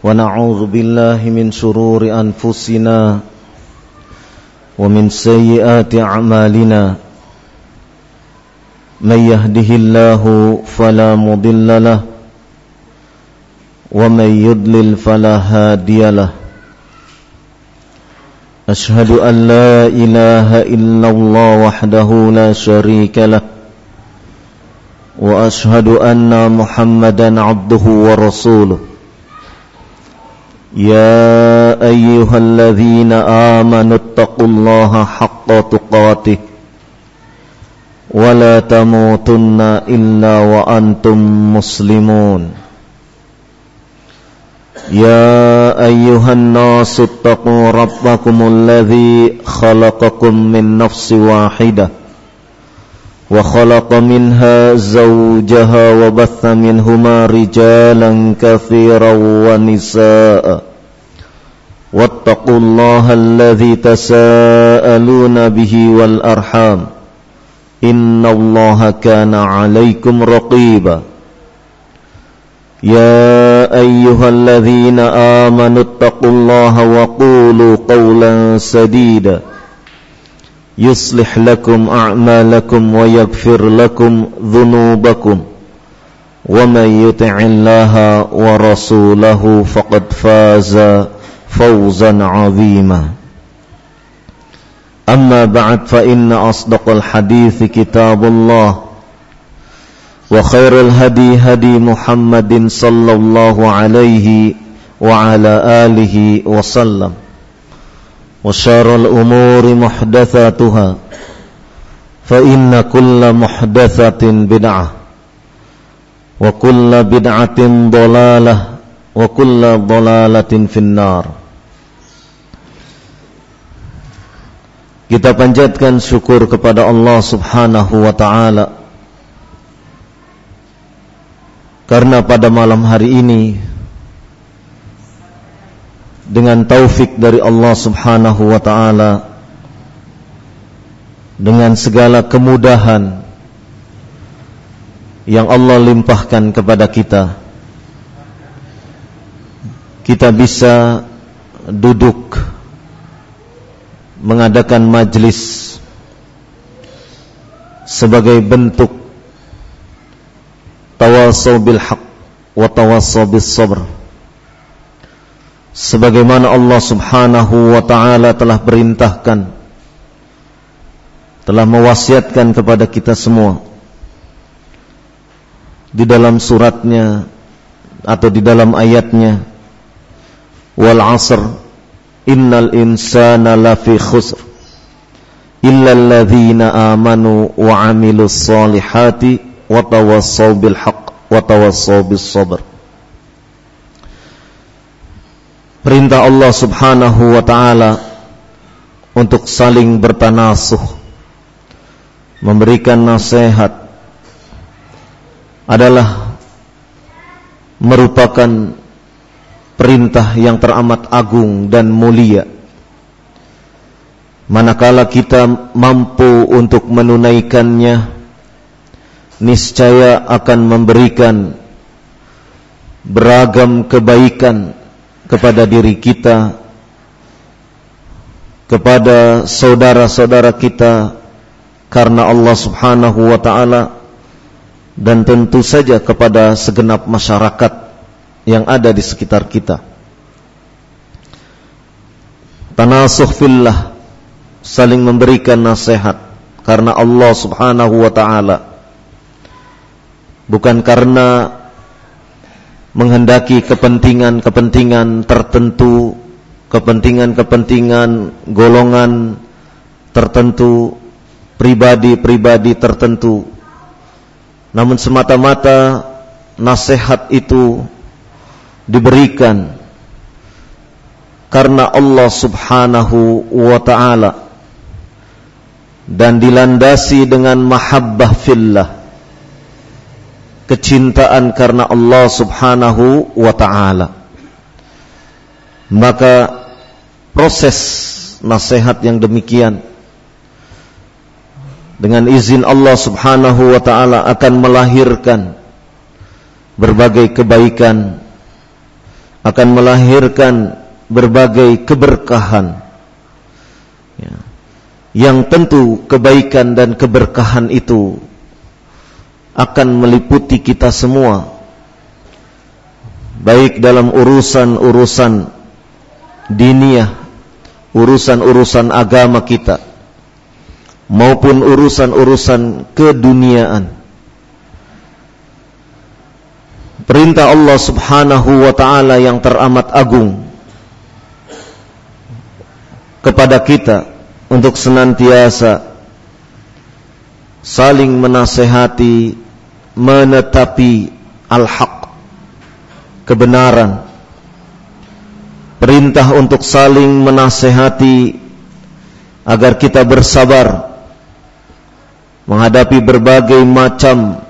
ونعوذ بالله من شرور أنفسنا ومن سيئات أعمالنا من يهده الله فلا مضل له ومن يضلل فلا هادي له أشهد أن لا إله إلا الله وحده لا شريك له وأشهد أن محمدا عبده ورسوله يا أيها الذين آمنوا اتقوا الله حق تقاته ولا تموتن إلا وأنتم مسلمون يا أيها الناس اتقوا ربكم الذي خلقكم من نفس واحدة وخلق منها زوجها وبث منهما رجالا كثيرا ونساء واتقوا الله الذي تساءلون به والأرحام إن الله كان عليكم رقيبا يا أيها الذين آمنوا اتقوا الله وقولوا قولا سديدا يصلح لكم أعمالكم ويغفر لكم ذنوبكم ومن يطع الله ورسوله فقد فاز فوزا عظيما أما بعد فإن أصدق الحديث كتاب الله وخير الهدي هدي محمد صلى الله عليه وعلى آله وسلم وشر الأمور محدثاتها فإن كل محدثة بدعة وكل بدعة ضلالة وكل ضلالة في النار. Kita panjatkan syukur kepada Allah Subhanahu wa ta'ala karena pada malam hari ini dengan taufik dari Allah Subhanahu wa ta'ala, dengan segala kemudahan yang Allah limpahkan kepada kita, kita bisa duduk mengadakan majlis sebagai bentuk tawasaw bil haq wa tawasaw bis sabr, sebagaimana Allah Subhanahu wa ta'ala telah perintahkan, telah mewasiatkan kepada kita semua di dalam suratnya atau di dalam ayatnya, wal 'asr innal insana lafi khusr illal ladzina amanu wa 'amilus solihati wa tawassaw bil haqq wa tawassaw bis sabr. Perintah Allah Subhanahu wa ta'ala untuk saling bertanasuh, memberikan nasihat, adalah merupakan perintah yang teramat agung dan mulia. Manakala kita mampu untuk menunaikannya, niscaya akan memberikan beragam kebaikan kepada diri kita, kepada saudara-saudara kita karena Allah Subhanahu wa ta'ala, dan tentu saja kepada segenap masyarakat yang ada di sekitar kita. Tanasuh fillah, saling memberikan nasihat karena Allah Subhanahu wa ta'ala, bukan karena menghendaki kepentingan-kepentingan tertentu, kepentingan-kepentingan golongan tertentu, pribadi-pribadi tertentu, namun semata-mata nasihat itu diberikan karena Allah Subhanahu wa ta'ala dan dilandasi dengan mahabbah fillah, kecintaan karena Allah Subhanahu wa ta'ala. Maka proses nasihat yang demikian dengan izin Allah Subhanahu wa ta'ala akan melahirkan berbagai kebaikan, akan melahirkan berbagai keberkahan, ya, yang tentu kebaikan dan keberkahan itu akan meliputi kita semua, baik dalam urusan-urusan diniyah, urusan-urusan agama kita, maupun urusan-urusan keduniaan. Perintah Allah Subhanahu wa ta'ala yang teramat agung kepada kita untuk senantiasa saling menasehati, menetapi al-haq, kebenaran. Perintah untuk saling menasehati agar kita bersabar menghadapi berbagai macam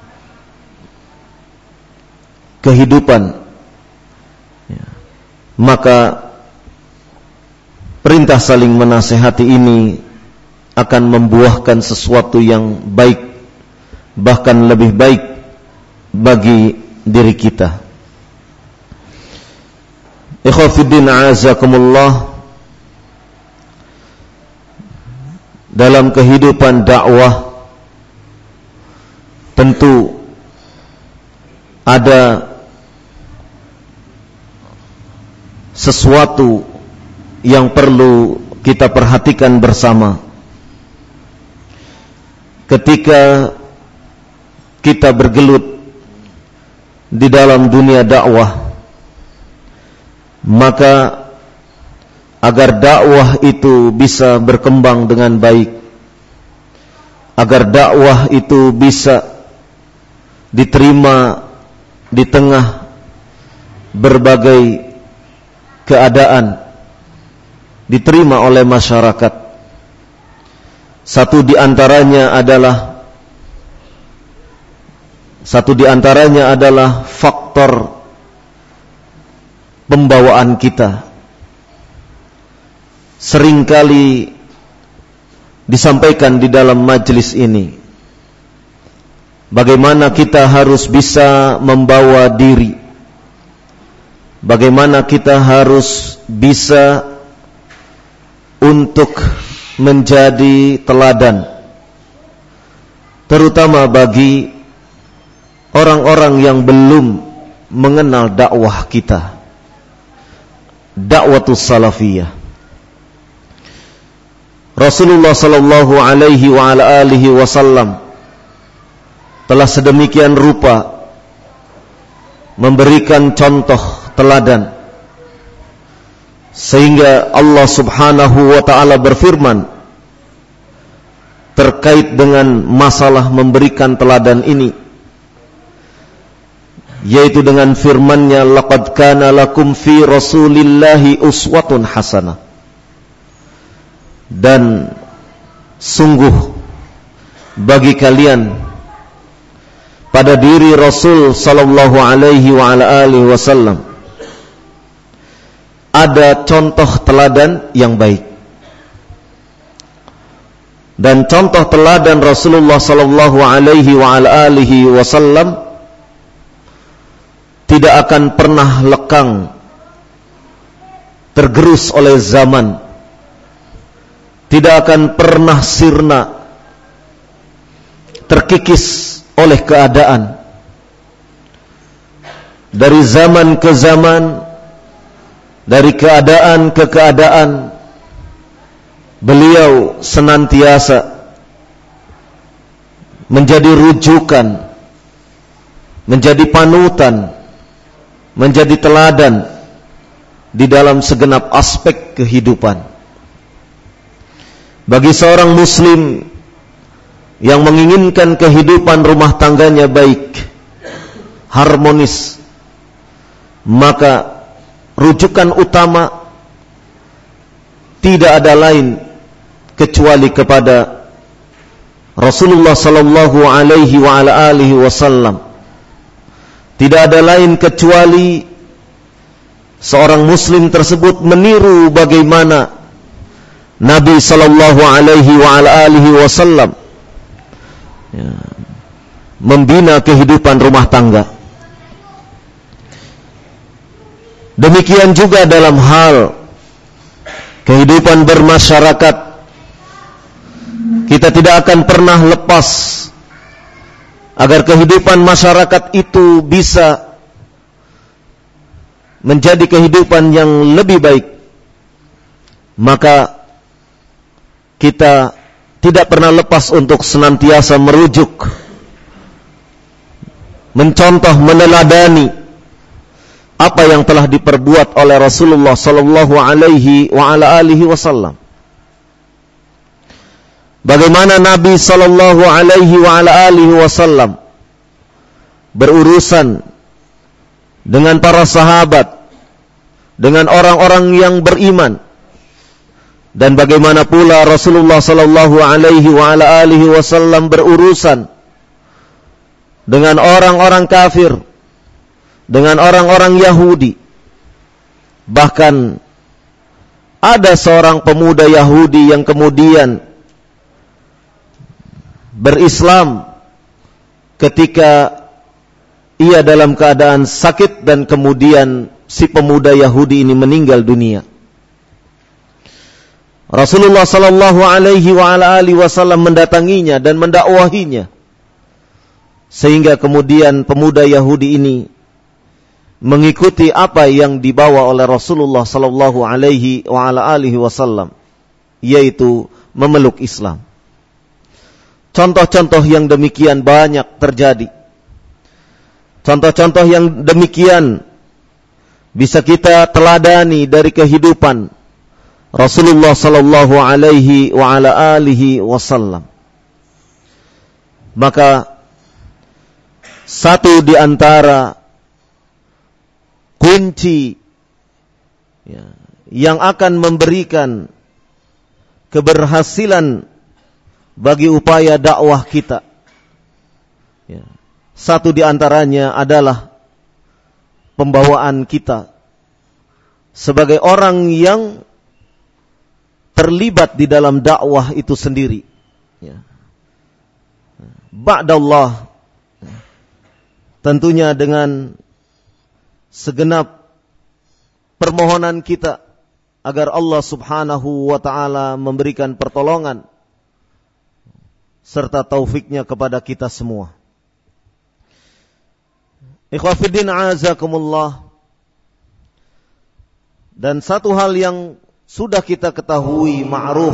kehidupan, ya. Maka perintah saling menasehati ini akan membuahkan sesuatu yang baik, bahkan lebih baik bagi diri kita. Ikhwafiddin a'azakumullah, dalam kehidupan dakwah tentu ada sesuatu yang perlu kita perhatikan bersama. Ketika kita bergelut di dalam dunia dakwah, maka agar dakwah itu bisa berkembang dengan baik, agar dakwah itu bisa diterima di tengah berbagai keadaan, diterima oleh masyarakat. Satu di antaranya adalah faktor pembawaan kita. Seringkali disampaikan di dalam majelis ini, bagaimana kita harus bisa membawa diri, bagaimana kita harus bisa untuk menjadi teladan, terutama bagi orang-orang yang belum mengenal dakwah kita, dakwatus salafiyah. Rasulullah sallallahu alaihi wa ala alihi wasallam telah sedemikian rupa memberikan contoh teladan, sehingga Allah Subhanahu wa ta'ala berfirman terkait dengan masalah memberikan teladan ini, yaitu dengan firman-Nya, laqad kana lakum fi rasulillahi uswatun hasanah. Dan sungguh bagi kalian pada diri Rasul sallallahu alaihi wa ala alihi wasallam ada contoh teladan yang baik. Dan contoh teladan Rasulullah sallallahu alaihi wa ala alihi wasallam tidak akan pernah lekang, tergerus oleh zaman, tidak akan pernah sirna, terkikis oleh keadaan. Dari zaman ke zaman, dari keadaan ke keadaan, beliau senantiasa menjadi rujukan, menjadi panutan, menjadi teladan di dalam segenap aspek kehidupan. Bagi seorang muslim yang menginginkan kehidupan rumah tangganya baik, harmonis, maka rujukan utama tidak ada lain kecuali kepada Rasulullah sallallahu alaihi wa ala alihi wasallam. Tidak ada lain kecuali seorang muslim tersebut meniru bagaimana Nabi sallallahu alaihi wa ala alihi wasallam membina kehidupan rumah tangga. Demikian juga dalam hal kehidupan bermasyarakat, kita tidak akan pernah lepas agar kehidupan masyarakat itu bisa menjadi kehidupan yang lebih baik. Maka kita tidak pernah lepas untuk senantiasa merujuk, mencontoh, meneladani apa yang telah diperbuat oleh Rasulullah sallallahu alaihi wa ala alihi wasallam. Bagaimana Nabi sallallahu alaihi wa ala alihi wasallam berurusan dengan para sahabat, dengan orang-orang yang beriman, dan bagaimana pula Rasulullah sallallahu alaihi wa ala alihi wasallam berurusan dengan orang-orang kafir, dengan orang-orang Yahudi. Bahkan ada seorang pemuda Yahudi yang kemudian berislam ketika ia dalam keadaan sakit dan kemudian si pemuda Yahudi ini meninggal dunia. Rasulullah sallallahu alaihi wa ala alihi wasallam mendatanginya dan mendakwahinya, sehingga kemudian pemuda Yahudi ini mengikuti apa yang dibawa oleh Rasulullah sallallahu alaihi wa ala alihi wasallam, yaitu memeluk Islam. Contoh-contoh yang demikian banyak terjadi. Contoh-contoh yang demikian bisa kita teladani dari kehidupan Rasulullah sallallahu alaihi wa ala alihi wasallam. Maka satu di antara kunci yang akan memberikan keberhasilan bagi upaya dakwah kita, satu di antaranya adalah pembawaan kita sebagai orang yang terlibat di dalam dakwah itu sendiri. Ba'dallah, tentunya dengan segenap permohonan kita agar Allah subhanahu wa ta'ala memberikan pertolongan serta taufiknya kepada kita semua. Ikhwafiddin a'azakumullah. Dan satu hal yang sudah kita ketahui ma'ruf,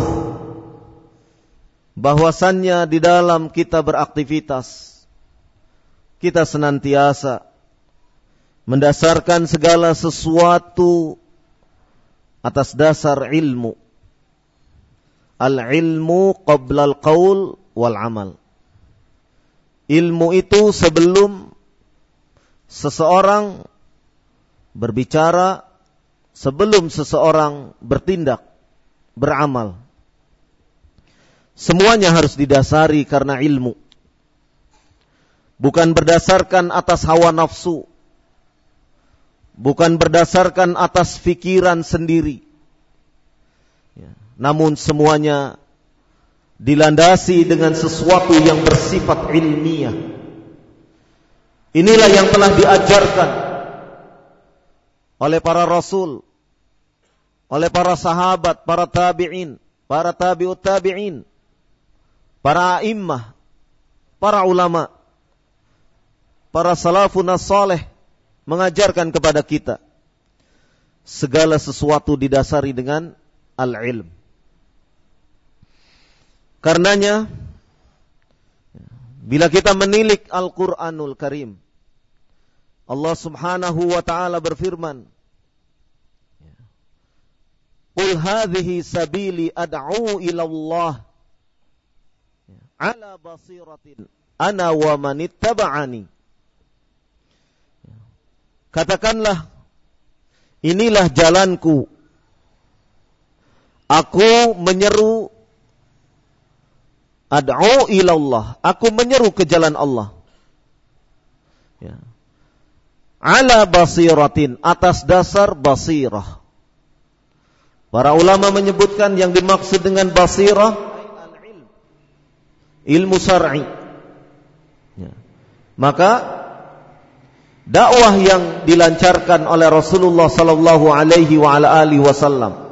bahwasannya di dalam kita beraktivitas, kita senantiasa mendasarkan segala sesuatu atas dasar ilmu. Al-ilmu qabla al-qaul wal-amal. Ilmu itu sebelum seseorang berbicara, sebelum seseorang bertindak, beramal. Semuanya harus didasari karena ilmu. Bukan berdasarkan atas hawa nafsu, bukan berdasarkan atas fikiran sendiri. Namun semuanya dilandasi dengan sesuatu yang bersifat ilmiah. Inilah yang telah diajarkan oleh para rasul, oleh para sahabat, para tabi'in, para tabi'ut tabi'in, para a'immah, para ulama, para salafun as-salih, mengajarkan kepada kita segala sesuatu didasari dengan al-ilm. Karenanya bila kita menilik Al-Qur'anul Karim, Allah subhanahu wa ta'ala berfirman, Qul hadhihi sabili ad'u ila Allah ala basiratin ana wa manittaba'ani. Katakanlah, inilah jalanku, aku menyeru, ad'u ila Allah, aku menyeru ke jalan Allah, ala basiratin, atas dasar basirah. Para ulama menyebutkan yang dimaksud dengan basirah ilmu syar'i. Maka dakwah yang dilancarkan oleh Rasulullah sallallahu alaihi wa ala alihi wasallam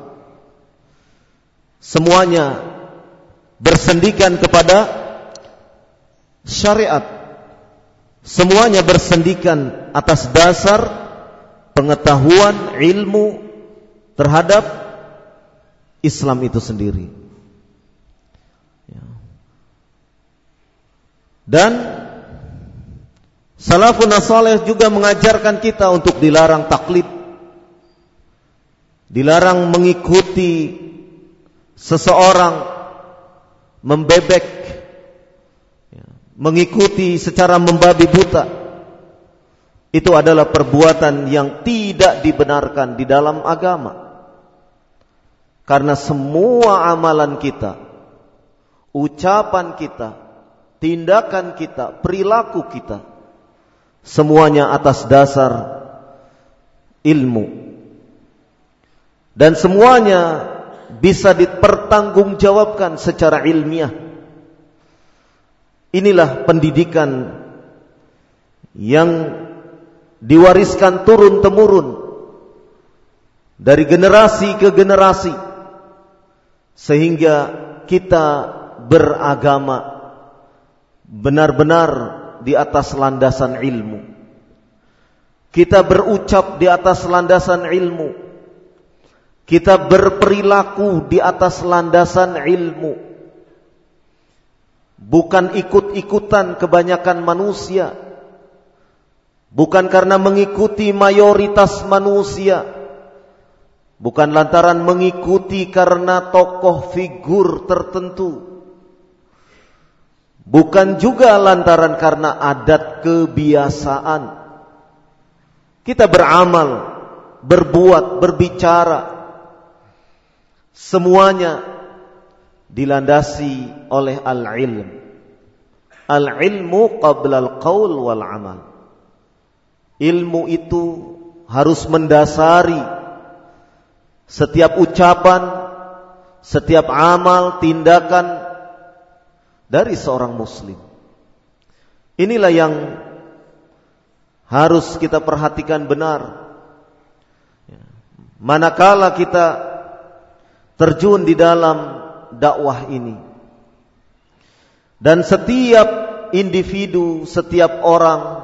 semuanya bersendikan kepada syariat. Semuanya bersendikan atas dasar pengetahuan ilmu terhadap Islam itu sendiri. Dan salafun saleh juga mengajarkan kita untuk dilarang taklid, dilarang mengikuti seseorang, membebek, mengikuti secara membabi buta. Itu adalah perbuatan yang tidak dibenarkan di dalam agama. Karena semua amalan kita, ucapan kita, tindakan kita, perilaku kita, semuanya atas dasar ilmu. Dan semuanya bisa dipertanggungjawabkan secara ilmiah. Inilah pendidikan yang diwariskan turun-temurun dari generasi ke generasi, sehingga kita beragama benar-benar di atas landasan ilmu. Kita berucap di atas landasan ilmu. Kita berperilaku di atas landasan ilmu. Bukan ikut-ikutan kebanyakan manusia. Bukan karena mengikuti mayoritas manusia. Bukan lantaran mengikuti karena tokoh figur tertentu. Bukan juga lantaran karena adat kebiasaan. Kita beramal, berbuat, berbicara, semuanya dilandasi oleh al-ilm. Al-ilmu qabla al-qaul wal amal. Ilmu itu harus mendasari setiap ucapan, setiap amal, tindakan dari seorang muslim. Inilah yang harus kita perhatikan benar. Manakala kita terjun di dalam dakwah ini. Dan setiap individu, setiap orang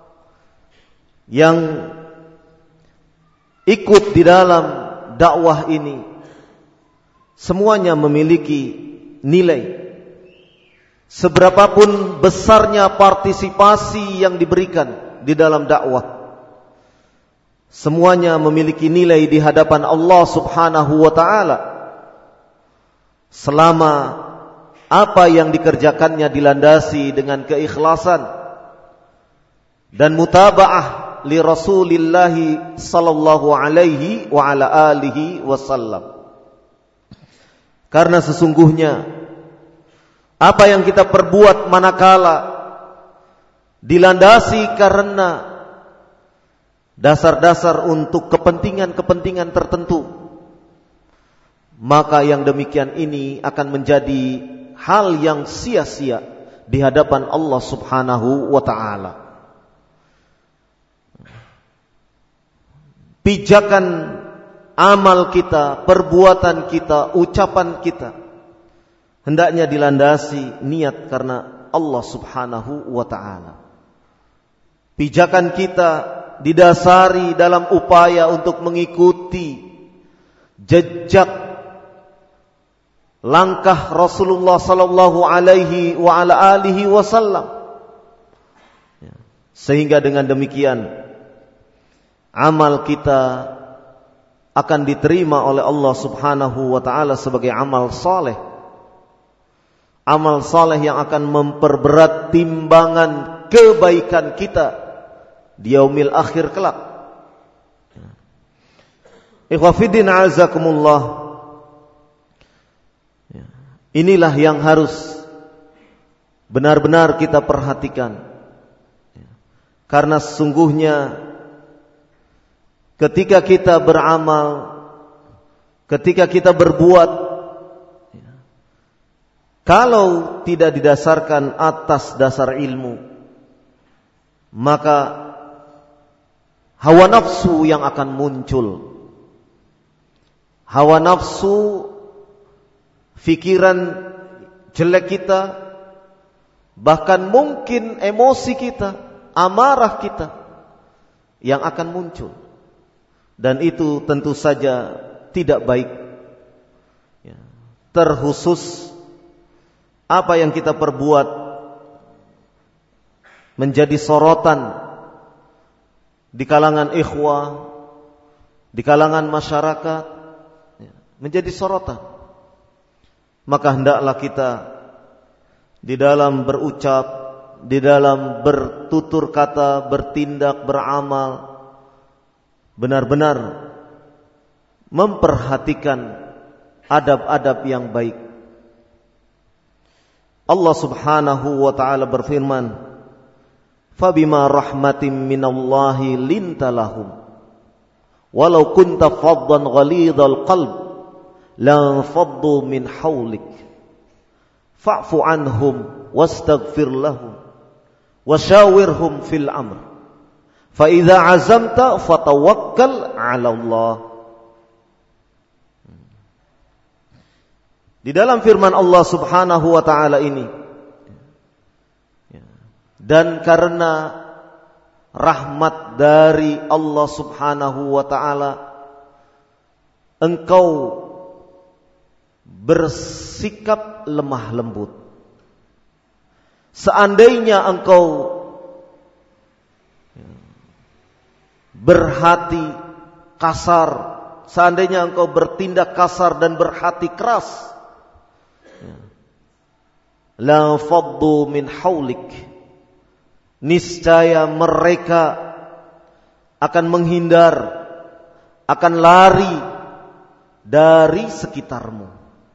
yang ikut di dalam dakwah ini, semuanya memiliki nilai. Seberapapun besarnya partisipasi yang diberikan di dalam dakwah, semuanya memiliki nilai di hadapan Allah Subhanahu wa ta'ala. Selama apa yang dikerjakannya dilandasi dengan keikhlasan dan mutaba'ah li Rasulillah sallallahu alaihi wa ala alihi wasallam. Karena sesungguhnya apa yang kita perbuat manakala dilandasi karena dasar-dasar untuk kepentingan-kepentingan tertentu, maka yang demikian ini akan menjadi hal yang sia-sia di hadapan Allah Subhanahu wa ta'ala. Pijakan amal kita, perbuatan kita, ucapan kita hendaknya dilandasi niat karena Allah Subhanahu wa ta'ala. Pijakan kita didasari dalam upaya untuk mengikuti jejak langkah Rasulullah sallallahu alaihi wa ala alihi wasallam. Sehingga dengan demikian amal kita akan diterima oleh Allah Subhanahu wa ta'ala sebagai amal saleh. Amal saleh yang akan memperberat timbangan kebaikan kita di yaumil akhir kelak. Ikhwafidin azakumullah. Inilah yang harus benar-benar kita perhatikan. Karena sesungguhnya ketika kita beramal, ketika kita berbuat, kalau tidak didasarkan atas dasar ilmu, maka hawa nafsu yang akan muncul. Hawa nafsu, pikiran jelek kita, bahkan mungkin emosi kita, amarah kita yang akan muncul. Dan itu tentu saja tidak baik. Terkhusus apa yang kita perbuat menjadi sorotan di kalangan ikhwah, di kalangan masyarakat, menjadi sorotan. Maka hendaklah kita di dalam berucap, di dalam bertutur kata, bertindak, beramal, benar-benar memperhatikan adab-adab yang baik. Allah Subhanahu wa ta'ala berfirman, "Fabima rahmatin minallahi linta lahum, walau kunta faddan ghalidhal qalb, lan faddu min hawlik, fa'fu anhum wastaghfir lahum, washawirhum fil amr, fa idza azamta fatawakkal 'ala Allah." Di dalam firman Allah Subhanahu wa ta'ala ini, dan karena rahmat dari Allah Subhanahu wa ta'ala, engkau bersikap lemah lembut. Seandainya engkau berhati kasar, seandainya engkau bertindak kasar dan berhati keras, la faddu min haulik, niscaya mereka akan menghindar, akan lari dari sekitarmu.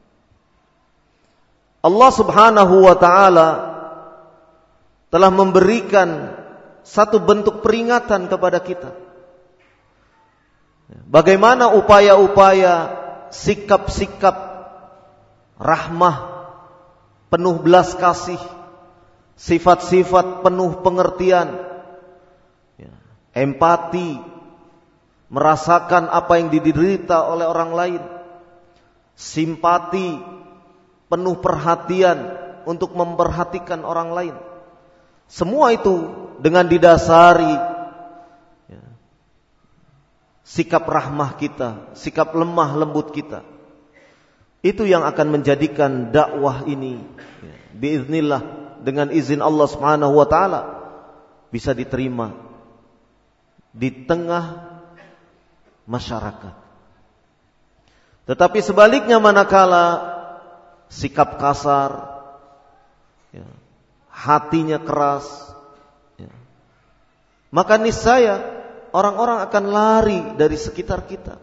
Allah Subhanahu wa ta'ala telah memberikan satu bentuk peringatan kepada kita. Bagaimana upaya-upaya, sikap-sikap rahmah, penuh belas kasih, sifat-sifat penuh pengertian, empati, merasakan apa yang diderita oleh orang lain, simpati, penuh perhatian untuk memperhatikan orang lain. Semua itu dengan didasari sikap rahmah kita, sikap lemah lembut kita. Itu yang akan menjadikan dakwah ini biiznillah, dengan izin Allah Subhanahu wa ta'ala, bisa diterima di tengah masyarakat. Tetapi sebaliknya, manakala sikap kasar, hatinya keras, maka niscaya orang-orang akan lari dari sekitar kita.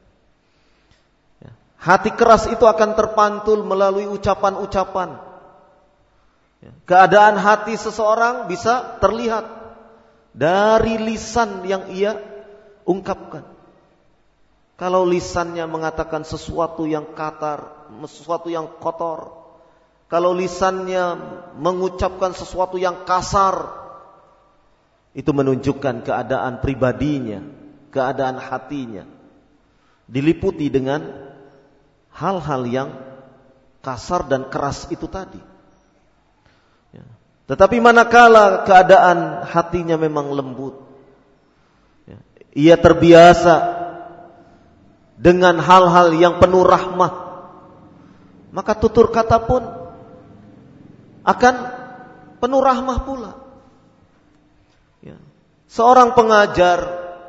Hati keras itu akan terpantul melalui ucapan-ucapan. Keadaan hati seseorang bisa terlihat dari lisan yang ia ungkapkan. Kalau lisannya mengatakan sesuatu yang kasar, sesuatu yang kotor, kalau lisannya mengucapkan sesuatu yang kasar, itu menunjukkan keadaan pribadinya, keadaan hatinya diliputi dengan hal-hal yang kasar dan keras itu tadi. Tetapi manakala keadaan hatinya memang lembut, ia terbiasa dengan hal-hal yang penuh rahmah, maka tutur kata pun akan penuh rahmah pula. Seorang pengajar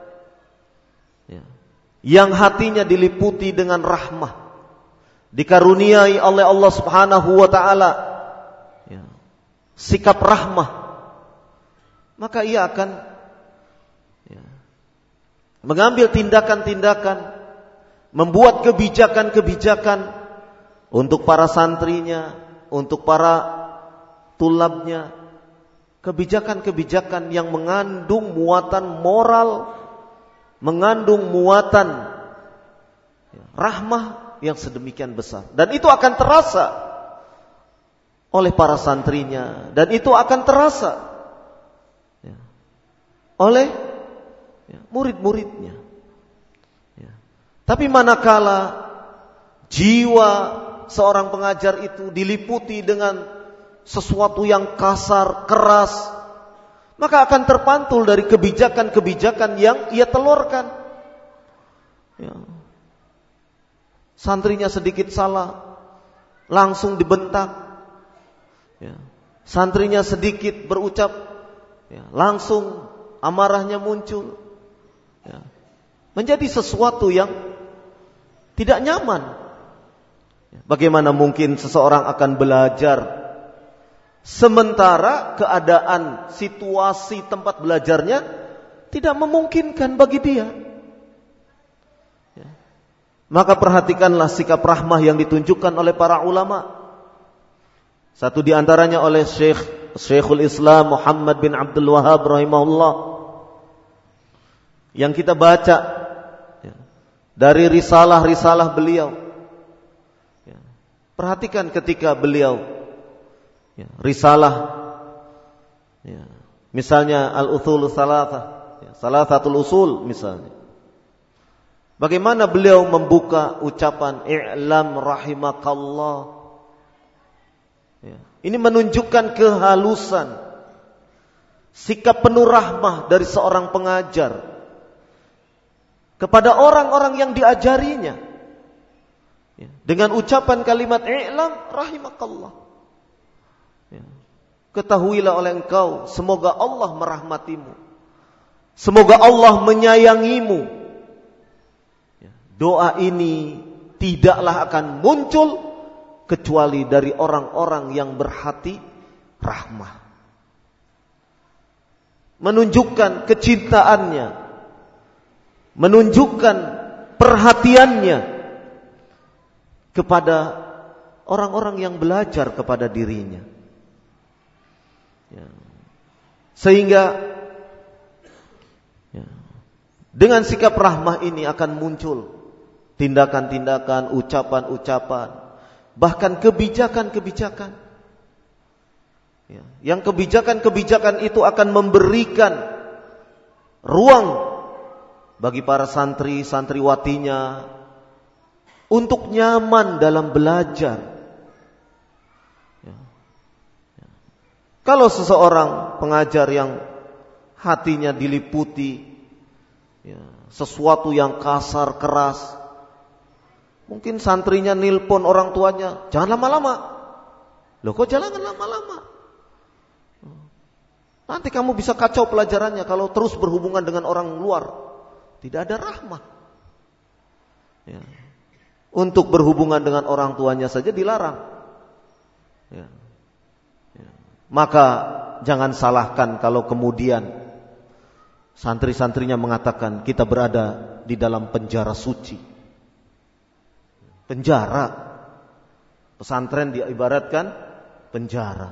yang hatinya diliputi dengan rahmah, dikaruniai oleh Allah Subhanahu wa ta'ala sikap rahmah, maka ia akan mengambil tindakan-tindakan, membuat kebijakan-kebijakan untuk para santrinya, untuk para tulabnya, kebijakan-kebijakan yang mengandung muatan moral, mengandung muatan rahmah yang sedemikian besar. Dan itu akan terasa oleh para santrinya, dan itu akan terasa oleh ya, murid-muridnya. Ya. Tapi manakala jiwa seorang pengajar itu diliputi dengan sesuatu yang kasar, keras, maka akan terpantul dari kebijakan-kebijakan yang ia telurkan. Ya. Santrinya sedikit salah, langsung dibentak. Ya. Santrinya sedikit berucap, ya, langsung amarahnya muncul. Ya. Menjadi sesuatu yang tidak nyaman. Bagaimana mungkin seseorang akan belajar sementara keadaan, situasi tempat belajarnya tidak memungkinkan bagi dia? Ya. Maka perhatikanlah sikap rahmah yang ditunjukkan oleh para ulama. Satu di antaranya oleh Syekhul Islam Muhammad bin Abdul Wahhab rahimahullah, yang kita baca ya, dari risalah-risalah beliau. Ya. Perhatikan ketika beliau ya, risalah ya, misalnya Al-Uthul Thalathah, ya, Salasatul Usul misalnya. Bagaimana beliau membuka ucapan i'lam rahimakallah. Ya. Ini menunjukkan kehalusan, sikap penuh rahmah dari seorang pengajar kepada orang-orang yang diajarinya. Ya. Dengan ucapan kalimat i'lam rahimakallah. Ya. Ketahuilah oleh engkau, semoga Allah merahmatimu, semoga Allah menyayangimu. Ya. Doa ini tidaklah akan muncul kecuali dari orang-orang yang berhati rahmah, menunjukkan kecintaannya, menunjukkan perhatiannya kepada orang-orang yang belajar kepada dirinya. Ya. Sehingga ya, dengan sikap rahmah ini akan muncul tindakan-tindakan, ucapan-ucapan, bahkan kebijakan-kebijakan. Ya. Yang kebijakan-kebijakan itu akan memberikan ruang bagi para santri, santriwatinya untuk nyaman dalam belajar. Ya. Ya. Kalau seseorang pengajar yang hatinya diliputi ya, sesuatu yang kasar, keras, mungkin santrinya nilpon orang tuanya, jangan lama-lama. Loh kok jangan lama-lama? Nanti kamu bisa kacau pelajarannya kalau terus berhubungan dengan orang luar. Tidak ada rahmah. Ya. Untuk berhubungan dengan orang tuanya saja dilarang. Ya. Ya. Maka jangan salahkan kalau kemudian santri-santrinya mengatakan kita berada di dalam penjara suci. Penjara, pesantren diibaratkan penjara.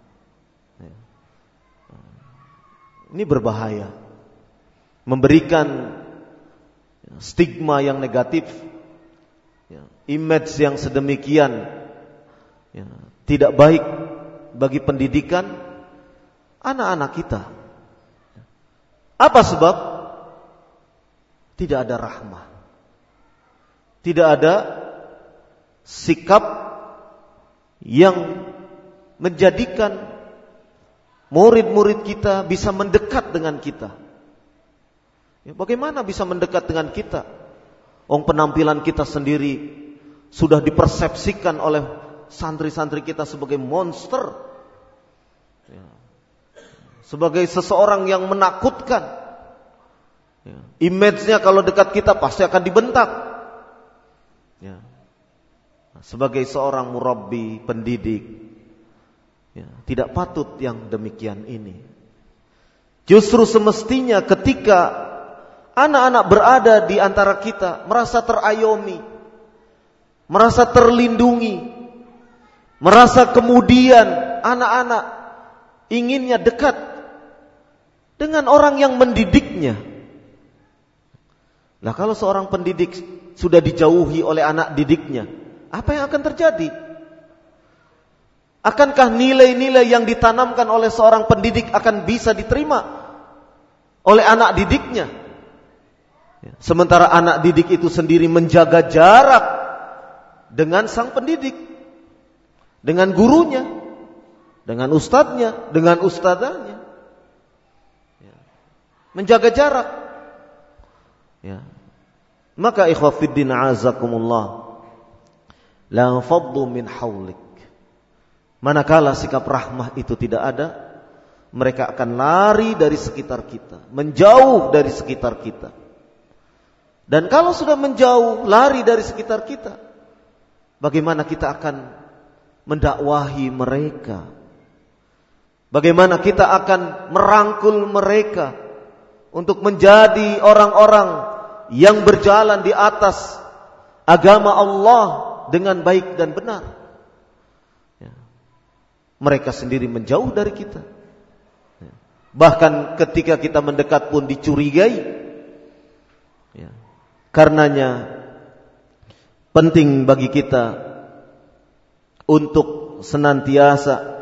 Ini berbahaya, memberikan stigma yang negatif, image yang sedemikian, tidak baik bagi pendidikan anak-anak kita. Apa sebab? Tidak ada rahmah, tidak ada sikap yang menjadikan murid-murid kita bisa mendekat dengan kita. Ya, bagaimana bisa mendekat dengan kita? Penampilan kita sendiri sudah dipersepsikan oleh santri-santri kita sebagai monster, ya, sebagai seseorang yang menakutkan. Ya, image-nya kalau dekat kita pasti akan dibentak. Ya. Sebagai seorang murabbi, pendidik, ya, tidak patut yang demikian ini. Justru semestinya ketika anak-anak berada di antara kita, merasa terayomi, merasa terlindungi, merasa kemudian anak-anak inginnya dekat dengan orang yang mendidiknya. Nah, kalau seorang pendidik sudah dijauhi oleh anak didiknya, apa yang akan terjadi? Akankah nilai-nilai yang ditanamkan oleh seorang pendidik akan bisa diterima oleh anak didiknya? Sementara anak didik itu sendiri menjaga jarak dengan sang pendidik, dengan gurunya, dengan ustadznya, dengan ustadzanya. Menjaga jarak. Maka ikhwafiddin azakumullah, la faddu min haulik. Manakala sikap rahmah itu tidak ada, mereka akan lari dari sekitar kita, menjauh dari sekitar kita. Dan kalau sudah menjauh, lari dari sekitar kita, bagaimana kita akan mendakwahi mereka? Bagaimana kita akan merangkul mereka untuk menjadi orang-orang yang berjalan di atas agama Allah dengan baik dan benar? Mereka sendiri menjauh dari kita. Bahkan ketika kita mendekat pun dicurigai. Karenanya penting bagi kita untuk senantiasa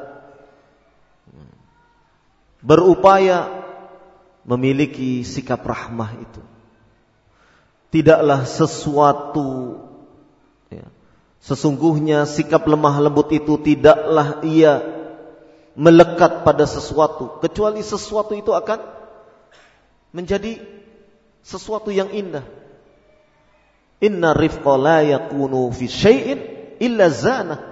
berupaya memiliki sikap rahmah itu. Tidaklah sesuatu, sesungguhnya sikap lemah lembut itu tidaklah ia melekat pada sesuatu, kecuali sesuatu itu akan menjadi sesuatu yang indah. Inna rifqa la yakunu fi syai'in illa zanah.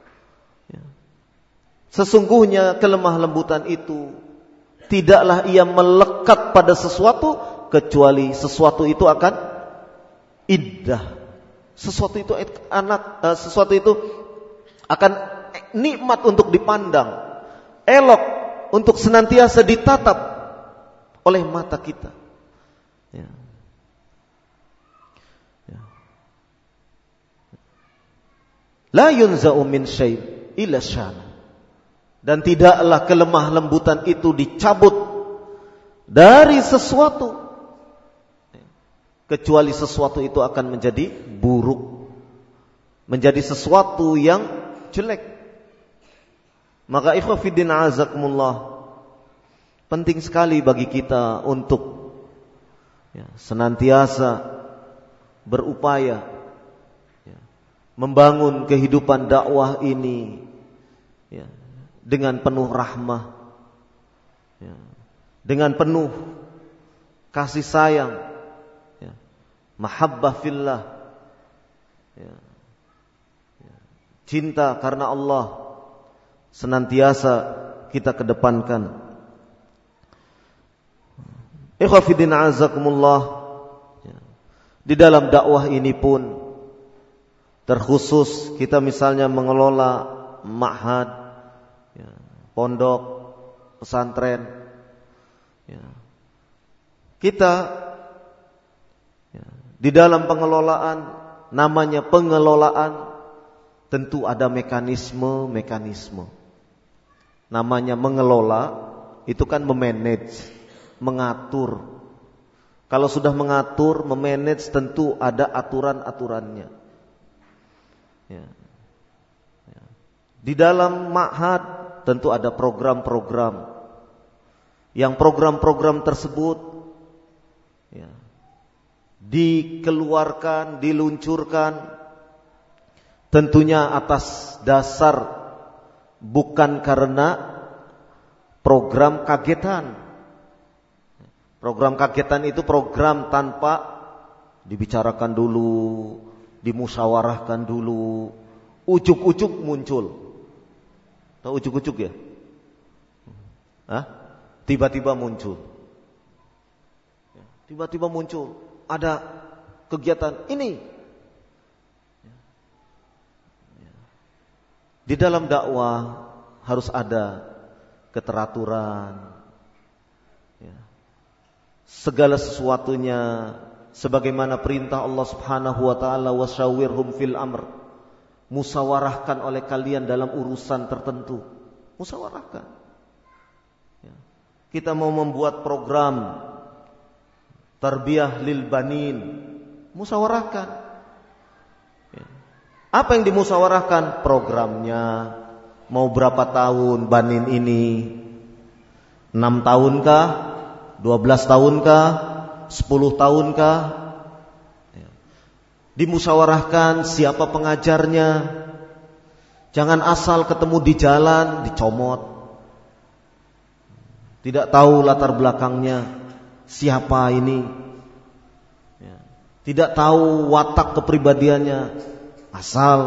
Sesungguhnya kelemah lembutan itu tidaklah ia melekat pada sesuatu, kecuali sesuatu itu akan indah. Sesuatu itu akan nikmat untuk dipandang, elok untuk senantiasa ditatap oleh mata kita. La yunza'u min syai' illa syana. Dan tidaklah kelemah lembutan itu dicabut dari sesuatu, kecuali sesuatu itu akan menjadi buruk, menjadi sesuatu yang jelek. Maka ikhwah fiddin azakumullah, penting sekali bagi kita untuk senantiasa berupaya membangun kehidupan dakwah ini dengan penuh rahmah, dengan penuh kasih sayang, mahabbah fillah, cinta karena Allah senantiasa kita kedepankan. Ikhwah fiddin azakumullah, di dalam dakwah ini pun terkhusus kita misalnya mengelola ma'had, pondok, pesantren. Kita di dalam pengelolaan, namanya pengelolaan, tentu ada mekanisme. Namanya mengelola, itu kan memanage, mengatur. Kalau sudah mengatur, memanage, tentu ada aturan-aturannya. Di dalam ma'had tentu ada program-program. Yang program-program tersebut dikeluarkan, diluncurkan tentunya atas dasar bukan karena program kagetan. Program kagetan itu program tanpa dibicarakan dulu, dimusyawarahkan dulu, ujuk-ujuk muncul. Tahu ujuk-ujuk ya? Tiba-tiba muncul. Tiba-tiba muncul, ada kegiatan ini. Di dalam dakwah harus ada keteraturan. Segala sesuatunya sebagaimana perintah Allah Subhanahu wa taala, wasyawirhum fil amr. Musawarahkan oleh kalian dalam urusan tertentu. Musawarahkan. Kita mau membuat program tarbiyah lil banin, musawarahkan. Apa yang dimusyawarahkan? Programnya. Mau berapa tahun banin ini? 6 tahunkah? 12 tahunkah? 10 tahunkah? Dimusyawarahkan siapa pengajarnya. Jangan asal ketemu di jalan dicomot. Tidak tahu latar belakangnya, siapa ini. Tidak tahu watak kepribadiannya, asal.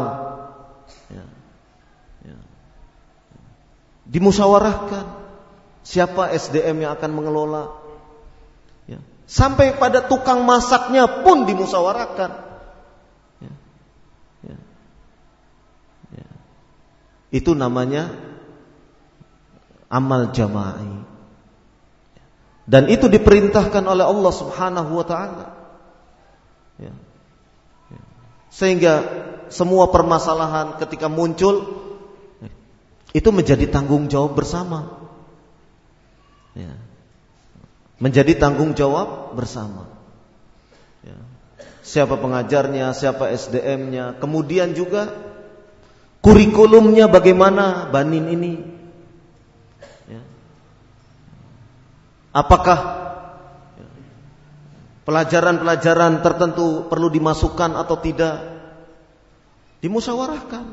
Dimusyawarahkan siapa SDM yang akan mengelola. Sampai pada tukang masaknya pun dimusyawarahkan. Itu namanya amal jama'i. Dan itu diperintahkan oleh Allah Subhanahu wa ta'ala. Sehingga semua permasalahan ketika muncul itu menjadi tanggung jawab bersama. Menjadi tanggung jawab bersama. Siapa pengajarnya, siapa SDM-nya, kemudian juga kurikulumnya bagaimana Banin ini. Apakah pelajaran-pelajaran tertentu perlu dimasukkan atau tidak? Dimusyawarahkan.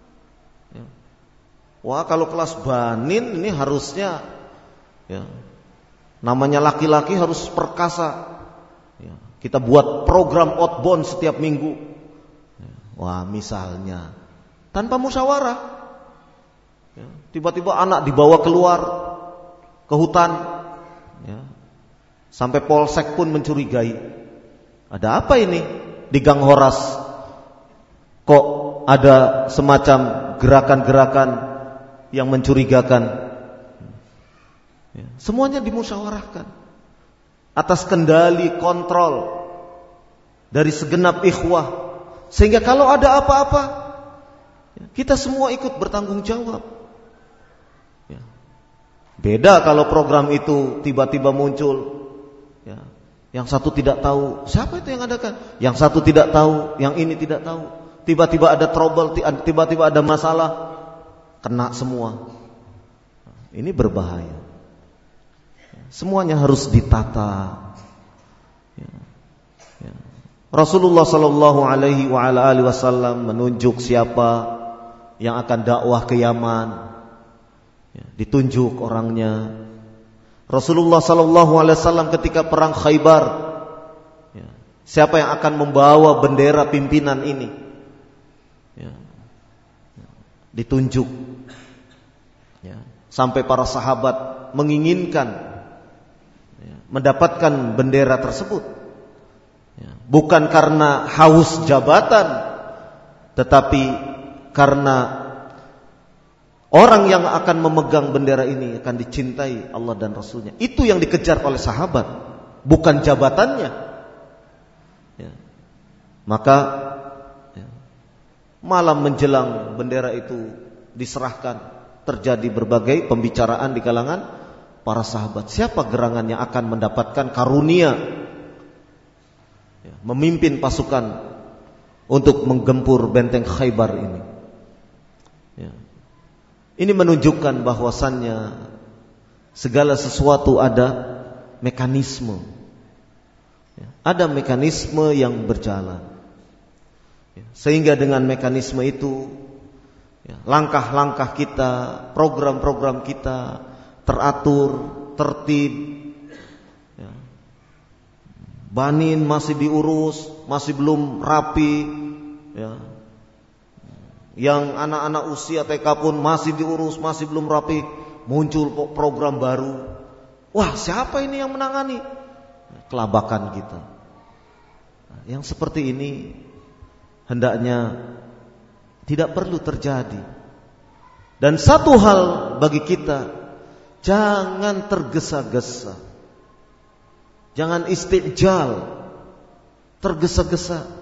Wah, kalau kelas Banin ini harusnya namanya laki-laki harus perkasa. Kita buat program outbound setiap minggu. Wah, misalnya tanpa musyawarah, tiba-tiba anak dibawa keluar ke hutan, sampai polsek pun mencurigai. Ada apa ini di Gang Horas? Kok ada semacam gerakan-gerakan yang mencurigakan? Semuanya dimusyawarahkan atas kendali kontrol dari segenap ikhwah, sehingga kalau ada apa-apa kita semua ikut bertanggung jawab. Beda kalau program itu tiba-tiba muncul, yang satu tidak tahu siapa itu yang adakan, yang satu tidak tahu, yang ini tidak tahu. Tiba-tiba ada trouble, tiba-tiba ada masalah, kena semua. Ini berbahaya. Semuanya harus ditata. Rasulullah sallallahu alaihi wasallam menunjuk siapa yang akan dakwah ke Yaman. Ditunjuk orangnya. Rasulullah sallallahu alaihi wasallam ketika perang Khaybar, siapa yang akan membawa bendera pimpinan ini? Ditunjuk. Sampai para sahabat menginginkan mendapatkan bendera tersebut, bukan karena haus jabatan, tetapi karena orang yang akan memegang bendera ini akan dicintai Allah dan Rasulnya. Itu yang dikejar oleh sahabat, bukan jabatannya. Maka malam menjelang bendera itu diserahkan, terjadi berbagai pembicaraan di kalangan para sahabat. Siapa gerangan yang akan mendapatkan karunia memimpin pasukan untuk menggempur benteng Khaybar ini? Ini menunjukkan bahwasannya segala sesuatu ada mekanisme. Ada mekanisme yang berjalan. Sehingga dengan mekanisme itu langkah-langkah kita, program-program kita teratur, tertib. Banin masih diurus, masih belum rapi. Yang anak-anak usia TK pun masih diurus, masih belum rapi. Muncul program baru. Wah, siapa ini yang menangani? Kelabakan kita. Yang seperti ini hendaknya tidak perlu terjadi. Dan satu hal bagi kita, jangan tergesa-gesa. Jangan istijal, tergesa-gesa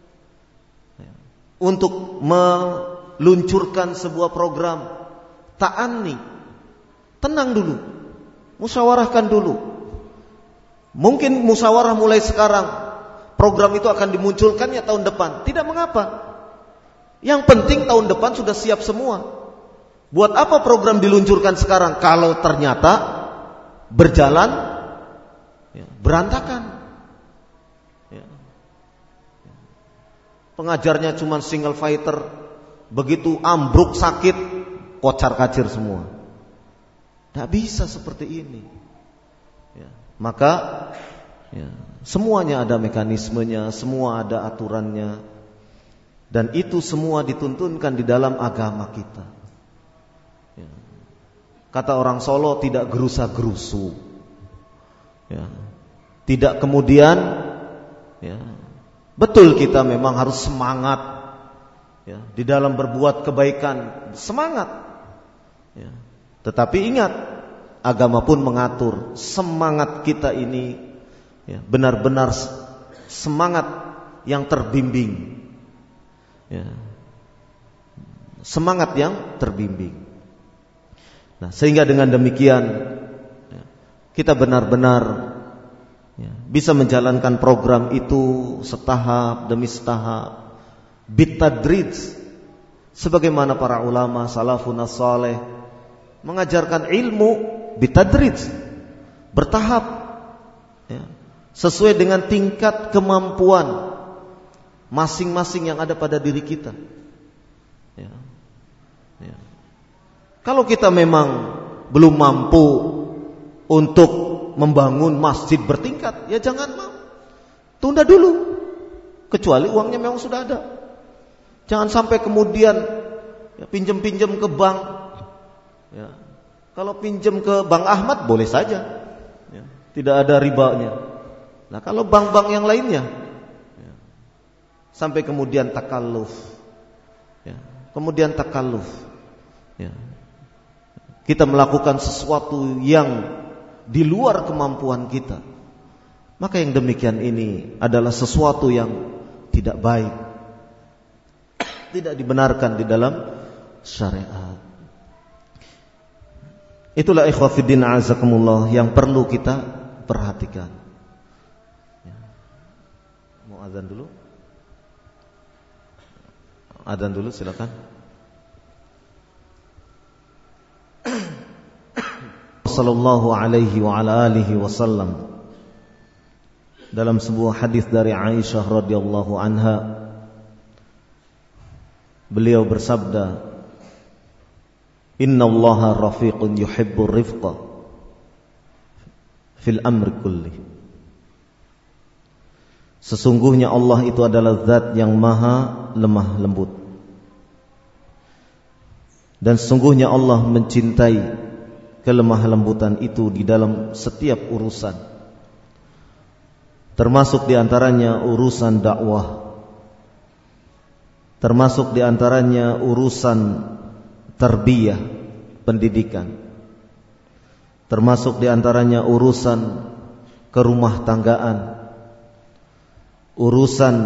untuk meluncurkan sebuah program. Ta'anni, tenang dulu, musyawarahkan dulu. Mungkin musyawarah mulai sekarang, program itu akan dimunculkannya tahun depan. Tidak mengapa. Yang penting tahun depan sudah siap semua. Buat apa program diluncurkan sekarang kalau ternyata berjalan berantakan? pengajarnya cuma single fighter, begitu ambruk sakit, kocar-kacir semua. Tidak bisa seperti ini. Ya, maka ya, semuanya ada mekanismenya, semua ada aturannya, dan itu semua dituntunkan di dalam agama kita. Ya. Kata orang Solo, tidak gerusa-gerusu. Ya. Tidak kemudian, ya, betul kita memang harus semangat, ya, di dalam berbuat kebaikan, semangat. Ya. Tetapi ingat, agama pun mengatur semangat kita ini, ya, benar-benar semangat yang terbimbing, ya, semangat yang terbimbing. Nah, sehingga dengan demikian, ya, kita benar-benar, ya, bisa menjalankan program itu setahap demi setahap, bitadrij, sebagaimana para ulama salafun saleh mengajarkan ilmu bitadrij, bertahap, ya, sesuai dengan tingkat kemampuan masing-masing yang ada pada diri kita. Ya. Ya. Kalau kita memang belum mampu untuk membangun masjid bertingkat, ya jangan mau, tunda dulu, kecuali uangnya memang sudah ada. Jangan sampai kemudian, ya, pinjam-pinjam ke bank. Ya. Kalau pinjam ke Bank Ahmad boleh saja, ya, tidak ada ribanya. Nah, kalau bank-bank yang lainnya, ya, sampai kemudian takalluf, ya, kemudian takalluf, ya, kita melakukan sesuatu yang di luar kemampuan kita, maka yang demikian ini adalah sesuatu yang tidak baik, tidak dibenarkan di dalam syariat. Itulah ikhwafiddin azakumullah yang perlu kita perhatikan. Ya. Mau azan dulu? Azan dulu, silakan. Sallallahu alaihi wa ala alihi wasallam, dalam sebuah hadis dari Aisyah radhiyallahu anha, beliau bersabda, innallaha rafiqun yuhibbur rifqa fil amri kulli. Sesungguhnya Allah itu adalah zat yang maha lemah lembut, dan sesungguhnya Allah mencintai kelemah lembutan itu di dalam setiap urusan, termasuk di antaranya urusan dakwah, termasuk di antaranya urusan tarbiyah, pendidikan, termasuk di antaranya urusan kerumah tanggaan, urusan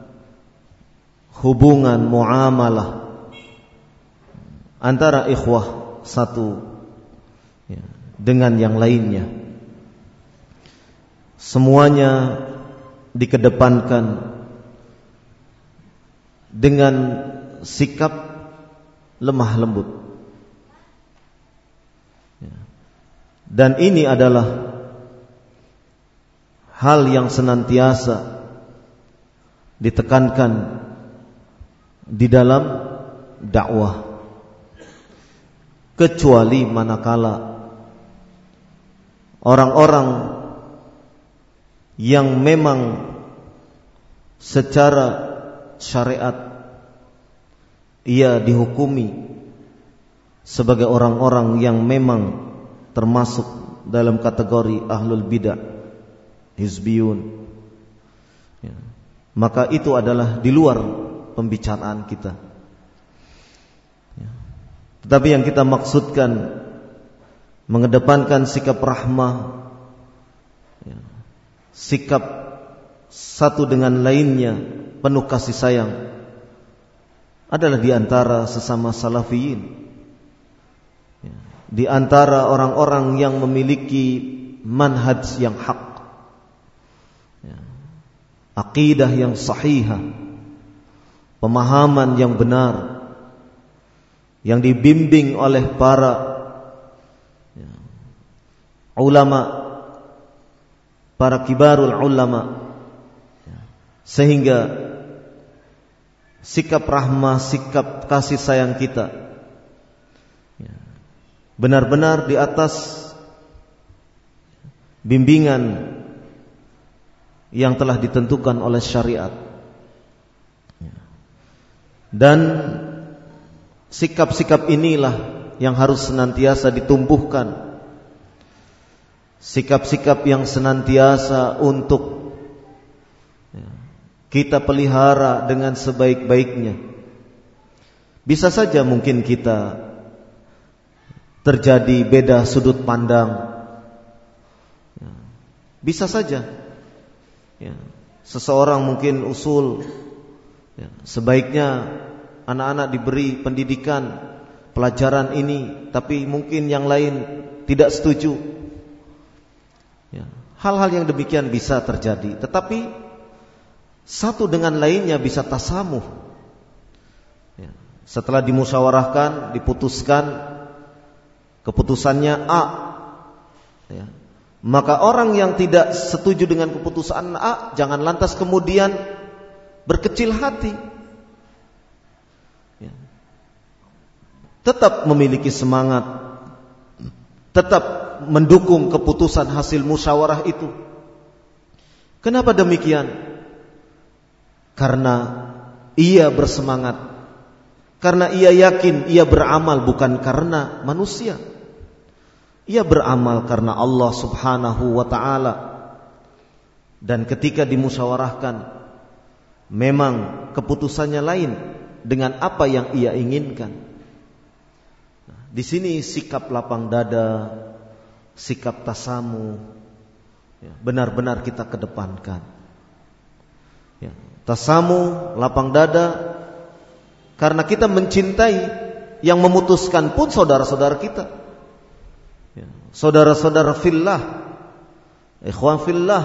hubungan muamalah antara ikhwah satu, ya, dengan yang lainnya. Semuanya dikedepankan dengan sikap lemah lembut, ya. Dan ini adalah hal yang senantiasa ditekankan di dalam dakwah, kecuali manakala orang-orang yang memang secara syariat ia dihukumi sebagai orang-orang yang memang termasuk dalam kategori ahlul bidah, hizbiyun, ya, maka itu adalah di luar pembicaraan kita, ya. Tetapi yang kita maksudkan mengedepankan sikap rahmah, ya, sikap satu dengan lainnya penuh kasih sayang, adalah di antara sesama salafiyin, ya, di antara orang-orang yang memiliki manhaj yang hak, ya, aqidah yang sahihah, pemahaman yang benar, yang dibimbing oleh para, ya, ulama, para kibarul ulama, ya, sehingga sikap rahmah, sikap kasih sayang kita benar-benar di atas bimbingan yang telah ditentukan oleh syariat. Dan sikap-sikap inilah yang harus senantiasa ditumbuhkan, sikap-sikap yang senantiasa untuk kita pelihara dengan sebaik-baiknya. Bisa saja mungkin kita terjadi beda sudut pandang, bisa saja seseorang mungkin usul sebaiknya anak-anak diberi pendidikan pelajaran ini, tapi mungkin yang lain tidak setuju. Hal-hal yang demikian bisa terjadi, tetapi satu dengan lainnya bisa tasamuh. Setelah dimusyawarahkan, diputuskan, keputusannya A, maka orang yang tidak setuju dengan keputusan A jangan lantas kemudian berkecil hati. Tetap memiliki semangat, tetap mendukung keputusan hasil musyawarah itu. Kenapa demikian? Karena ia bersemangat, karena ia yakin ia beramal bukan karena manusia. Ia beramal karena Allah Subhanahu wa ta'ala. Dan ketika dimusyawarahkan, memang keputusannya lain dengan apa yang ia inginkan. Di sini sikap lapang dada, sikap tasamu benar-benar kita kedepankan. Tasamu, lapang dada, karena kita mencintai. Yang memutuskan pun saudara-saudara kita, saudara-saudara fillah, ikhwan fillah.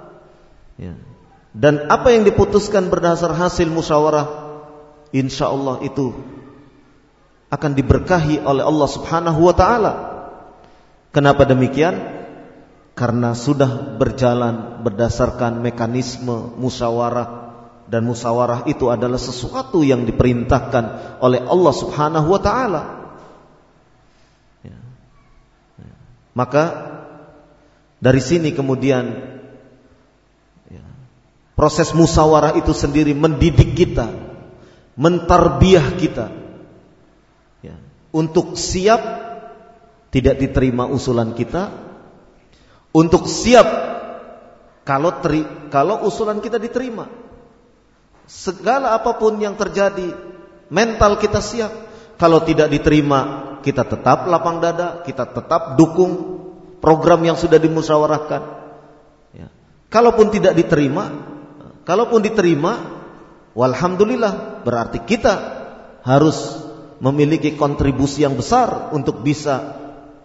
Dan apa yang diputuskan berdasar hasil musyawarah, insyaallah itu akan diberkahi oleh Allah Subhanahu wa ta'ala. Kenapa demikian? Karena sudah berjalan berdasarkan mekanisme musyawarah, dan musyawarah itu adalah sesuatu yang diperintahkan oleh Allah Subhanahu wa ta'ala. Maka dari sini kemudian proses musyawarah itu sendiri mendidik kita, mentarbiyah kita untuk siap tidak diterima usulan kita, untuk siap kalau usulan kita diterima. Segala apapun yang terjadi, mental kita siap. Kalau tidak diterima, kita tetap lapang dada, kita tetap dukung program yang sudah dimusyawarahkan. Kalaupun tidak diterima, kalaupun diterima, walhamdulillah, berarti kita harus memiliki kontribusi yang besar untuk bisa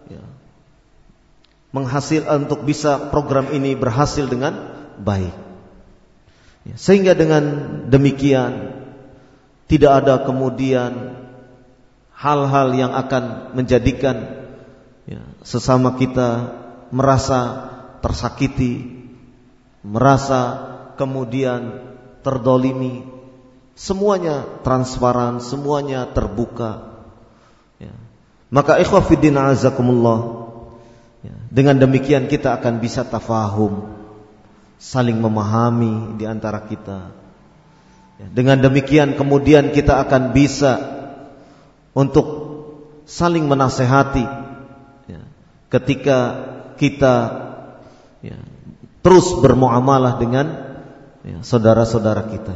untuk bisa program ini berhasil dengan baik. Sehingga dengan demikian tidak ada kemudian hal-hal yang akan menjadikan sesama kita merasa tersakiti, merasa kemudian terdolimi. Semuanya transparan, semuanya terbuka. Maka ikhwah fiddin azakumullah, dengan demikian kita akan bisa tafahum, saling memahami di antara kita. Dengan demikian kemudian kita akan bisa untuk saling menasehati ketika kita terus bermuamalah dengan saudara-saudara kita.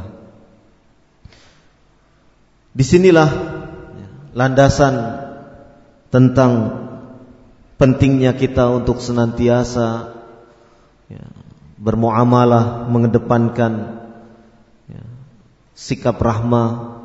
Disinilah landasan tentang pentingnya kita untuk senantiasa bermuamalah, mengedepankan sikap rahmah,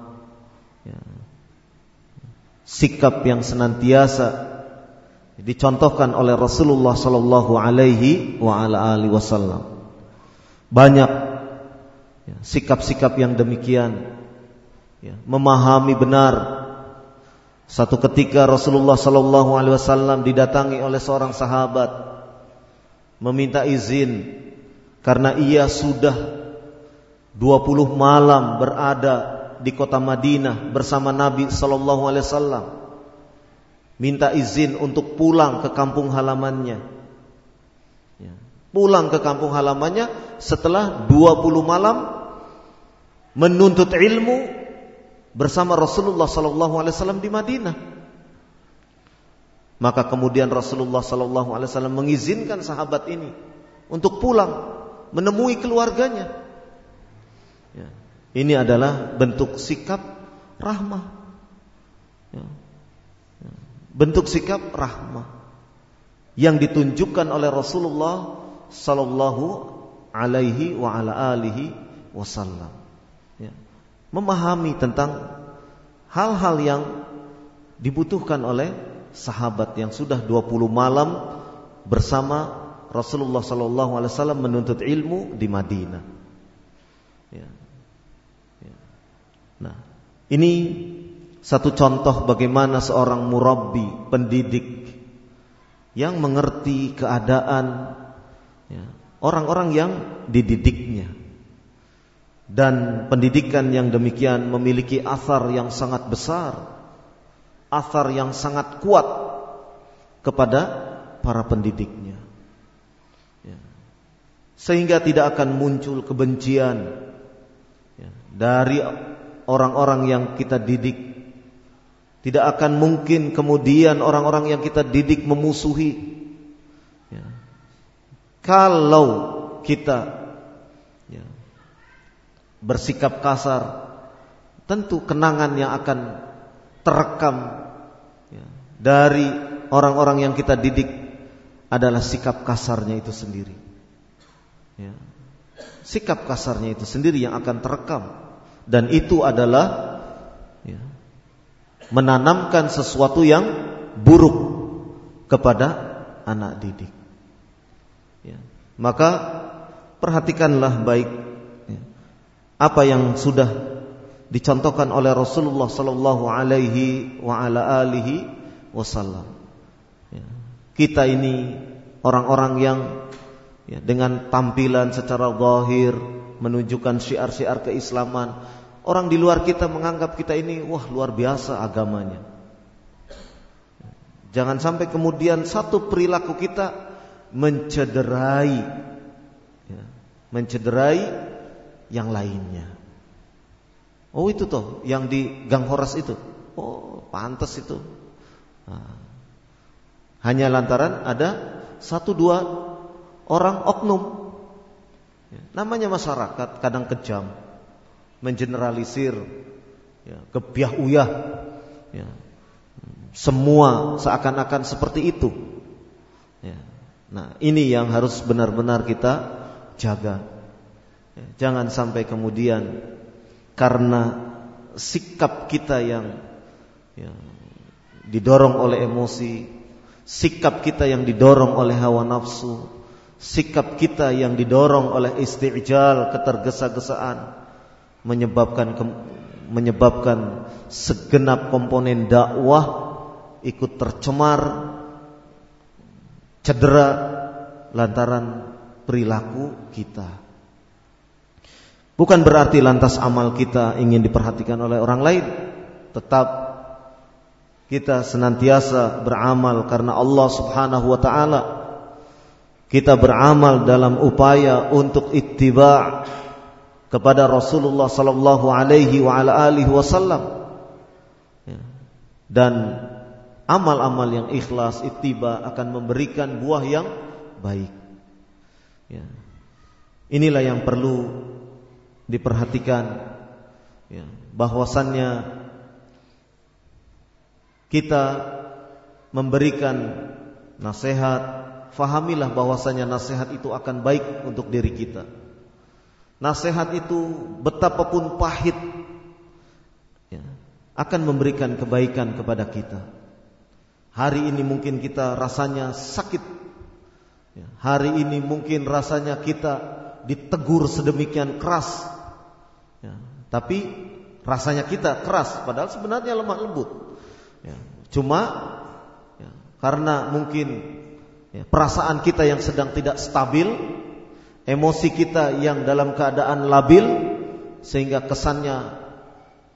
sikap yang senantiasa dicontohkan oleh Rasulullah sallallahu alaihi wa ala alihi wasallam. Banyak sikap-sikap yang demikian, memahami benar. Satu ketika Rasulullah sallallahu alaihi wasallam didatangi oleh seorang sahabat, meminta izin karena ia sudah 20 malam berada di kota Madinah bersama Nabi sallallahu alaihi wasallam, minta izin untuk pulang ke kampung halamannya. Pulang ke kampung halamannya setelah 20 malam menuntut ilmu bersama Rasulullah sallallahu alaihi wasallam di Madinah. Maka kemudian Rasulullah sallallahu alaihi wasallam mengizinkan sahabat ini untuk pulang menemui keluarganya. Ini adalah bentuk sikap rahmah. Bentuk sikap rahmah yang ditunjukkan oleh Rasulullah sallallahu alaihi wa ala alihi wasallam. Memahami tentang hal-hal yang dibutuhkan oleh sahabat yang sudah 20 malam bersama Rasulullah sallallahu alaihi wasallam menuntut ilmu di Madinah. Nah, ini satu contoh bagaimana seorang murabbi, pendidik yang mengerti keadaan orang-orang yang dididiknya. Dan pendidikan yang demikian memiliki athar yang sangat besar, athar yang sangat kuat kepada para pendidiknya, sehingga tidak akan muncul kebencian dari orang-orang yang kita didik. Tidak akan mungkin kemudian orang-orang yang kita didik memusuhi. Kalau kita bersikap kasar, tentu kenangan yang akan terekam dari orang-orang yang kita didik adalah sikap kasarnya itu sendiri. Sikap kasarnya itu sendiri yang akan terekam. Dan itu adalah menanamkan sesuatu yang buruk kepada anak didik. Maka perhatikanlah baik apa yang sudah dicontohkan oleh Rasulullah sallallahu alaihi wa ala alihi wasallam. Kita ini orang-orang yang dengan tampilan secara zahir menunjukkan syiar-syiar keislaman. Orang di luar kita menganggap kita ini wah luar biasa agamanya. Jangan sampai kemudian satu perilaku kita mencederai yang lainnya. Oh itu toh yang di Gang Horas itu. Oh pantas itu. Hanya lantaran ada 1-2 orang oknum. Namanya masyarakat kadang kejam, mengeneralisir, kebiah uyah, semua seakan-akan seperti itu. Nah ini yang harus benar-benar kita jaga. Jangan sampai kemudian karena sikap kita yang didorong oleh emosi, sikap kita yang didorong oleh hawa nafsu, sikap kita yang didorong oleh isti'jal, ketergesa-gesaan, menyebabkan segenap komponen dakwah ikut tercemar, cedera lantaran perilaku kita. Bukan berarti lantas amal kita ingin diperhatikan oleh orang lain. Tetap kita senantiasa beramal karena Allah Subhanahu wa taala. Kita beramal dalam upaya untuk ittiba' kepada Rasulullah sallallahu alaihi wa ala alihi wasallam. Dan amal-amal yang ikhlas, ittiba' akan memberikan buah yang baik. Inilah yang perlu diperhatikan, bahwasannya kita memberikan nasihat, fahamilah bahwasannya nasihat itu akan baik untuk diri kita. Nasihat itu betapapun pahit akan memberikan kebaikan kepada kita. Hari ini mungkin kita rasanya sakit, hari ini mungkin rasanya kita ditegur sedemikian keras, tapi rasanya kita keras, padahal sebenarnya lemah lembut. Cuma karena mungkin perasaan kita yang sedang tidak stabil, emosi kita yang dalam keadaan labil, sehingga kesannya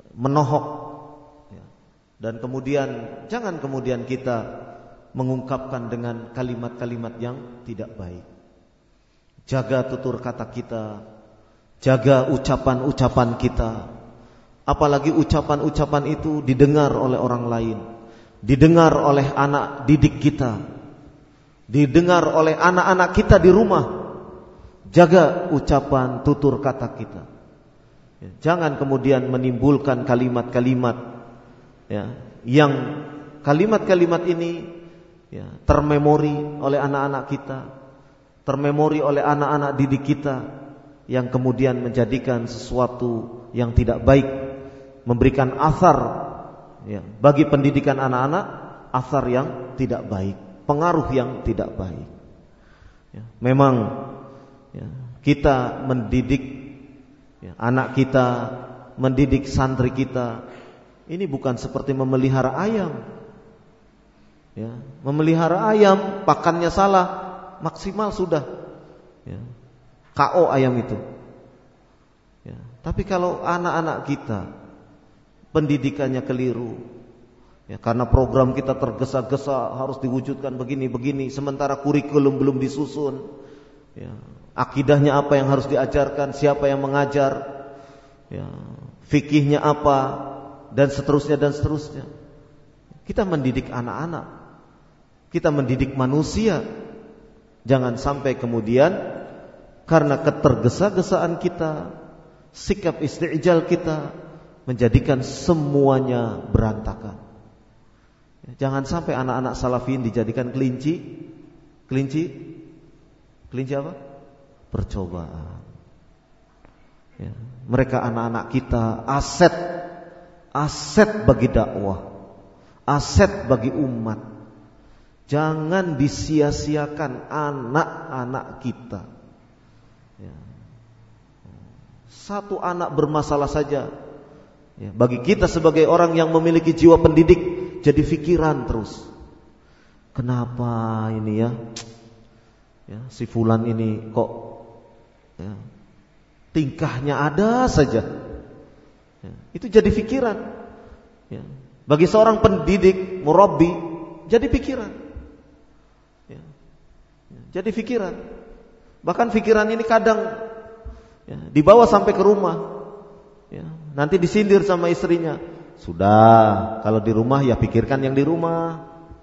menohok, ya. Dan kemudian jangan kemudian kita mengungkapkan dengan kalimat-kalimat yang tidak baik. Jaga tutur kata kita, jaga ucapan-ucapan kita. Apalagi ucapan-ucapan itu didengar oleh orang lain, didengar oleh anak didik kita, didengar oleh anak-anak kita di rumah. Jaga ucapan tutur kata kita. Jangan kemudian menimbulkan kalimat-kalimat, ya, yang kalimat-kalimat ini, ya, termemori oleh anak-anak kita, termemori oleh anak-anak didik kita, yang kemudian menjadikan sesuatu yang tidak baik, memberikan athar, ya, bagi pendidikan anak-anak, athar yang tidak baik, pengaruh yang tidak baik. Ya, memang, ya, kita mendidik, ya, anak kita, mendidik santri kita, ini bukan seperti memelihara ayam. Ya, memelihara ayam, pakannya salah, maksimal sudah, ya, KO ayam itu. Ya, tapi kalau anak-anak kita pendidikannya keliru, ya, karena program kita tergesa-gesa harus diwujudkan begini-begini, sementara kurikulum belum disusun, ya, akidahnya apa yang harus diajarkan, siapa yang mengajar, ya, fikihnya apa, dan seterusnya dan seterusnya. Kita mendidik anak-anak, kita mendidik manusia. Jangan sampai kemudian karena ketergesa-gesaan kita, sikap isti'jal kita, menjadikan semuanya berantakan. Jangan sampai anak-anak salafin dijadikan kelinci apa? Percobaan. Ya, mereka anak-anak kita aset bagi dakwah, aset bagi umat. Jangan disia-siakan anak-anak kita. Ya. Satu anak bermasalah saja, ya, bagi kita sebagai orang yang memiliki jiwa pendidik, jadi fikiran terus. Kenapa ini ya? Ya, si fulan ini kok, ya, tingkahnya ada saja. Ya, itu jadi fikiran. Ya. Bagi seorang pendidik, murabbi, jadi pikiran. Ya. Ya, jadi fikiran. Bahkan fikiran ini kadang, ya, dibawa sampai ke rumah. Ya, nanti disindir sama istrinya. Sudah, kalau di rumah ya pikirkan yang di rumah.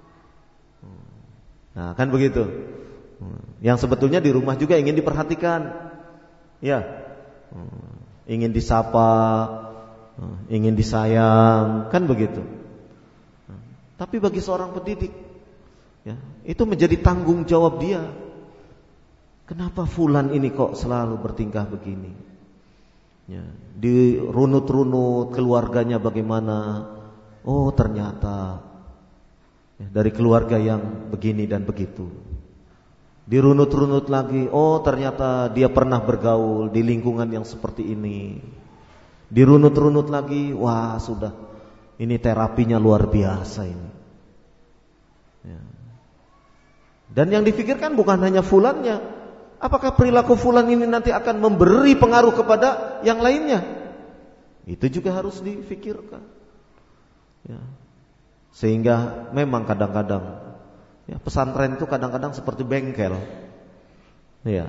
Nah, kan begitu. Yang sebetulnya di rumah juga ingin diperhatikan, ya, ingin disapa, ingin disayang, kan begitu. Tapi bagi seorang pendidik, ya, itu menjadi tanggung jawab dia. Kenapa fulan ini kok selalu bertingkah begini? Ya, dirunut-runut keluarganya bagaimana? Oh, ternyata, ya, dari keluarga yang begini dan begitu. Dirunut-runut lagi, oh ternyata dia pernah bergaul di lingkungan yang seperti ini. Dirunut-runut lagi, wah sudah, ini terapinya luar biasa ini. Ya. Dan yang difikirkan bukan hanya fulannya, apakah perilaku fulan ini nanti akan memberi pengaruh kepada yang lainnya? Itu juga harus difikirkan. Ya. Sehingga memang kadang-kadang, ya, pesantren itu kadang-kadang seperti bengkel. Ya.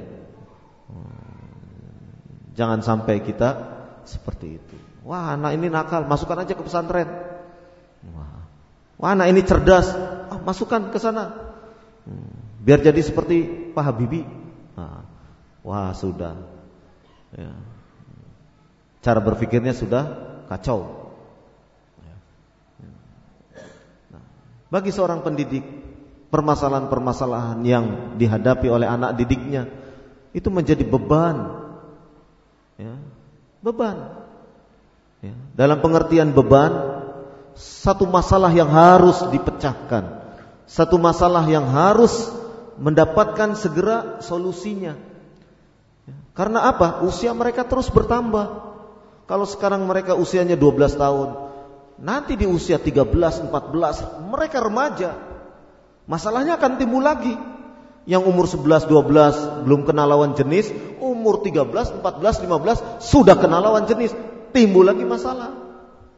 Jangan sampai kita seperti itu. Wah, anak ini nakal, masukkan aja ke pesantren. Wah, anak ini cerdas, masukkan ke sana. Biar jadi seperti Pak Habibie. Wah, sudah. Ya. Cara berpikirnya sudah kacau. Nah, bagi seorang pendidik, permasalahan-permasalahan yang dihadapi oleh anak didiknya itu menjadi beban, ya, beban. Ya. Dalam pengertian beban, satu masalah yang harus dipecahkan, satu masalah yang harus mendapatkan segera solusinya. Ya. Karena apa? Usia mereka terus bertambah. Kalau sekarang mereka usianya 12 tahun, nanti di usia 13, 14 mereka remaja. Masalahnya akan timbul lagi. Yang umur 11, 12 belum kenal lawan jenis, umur 13, 14, 15 sudah kenal lawan jenis, timbul lagi masalah.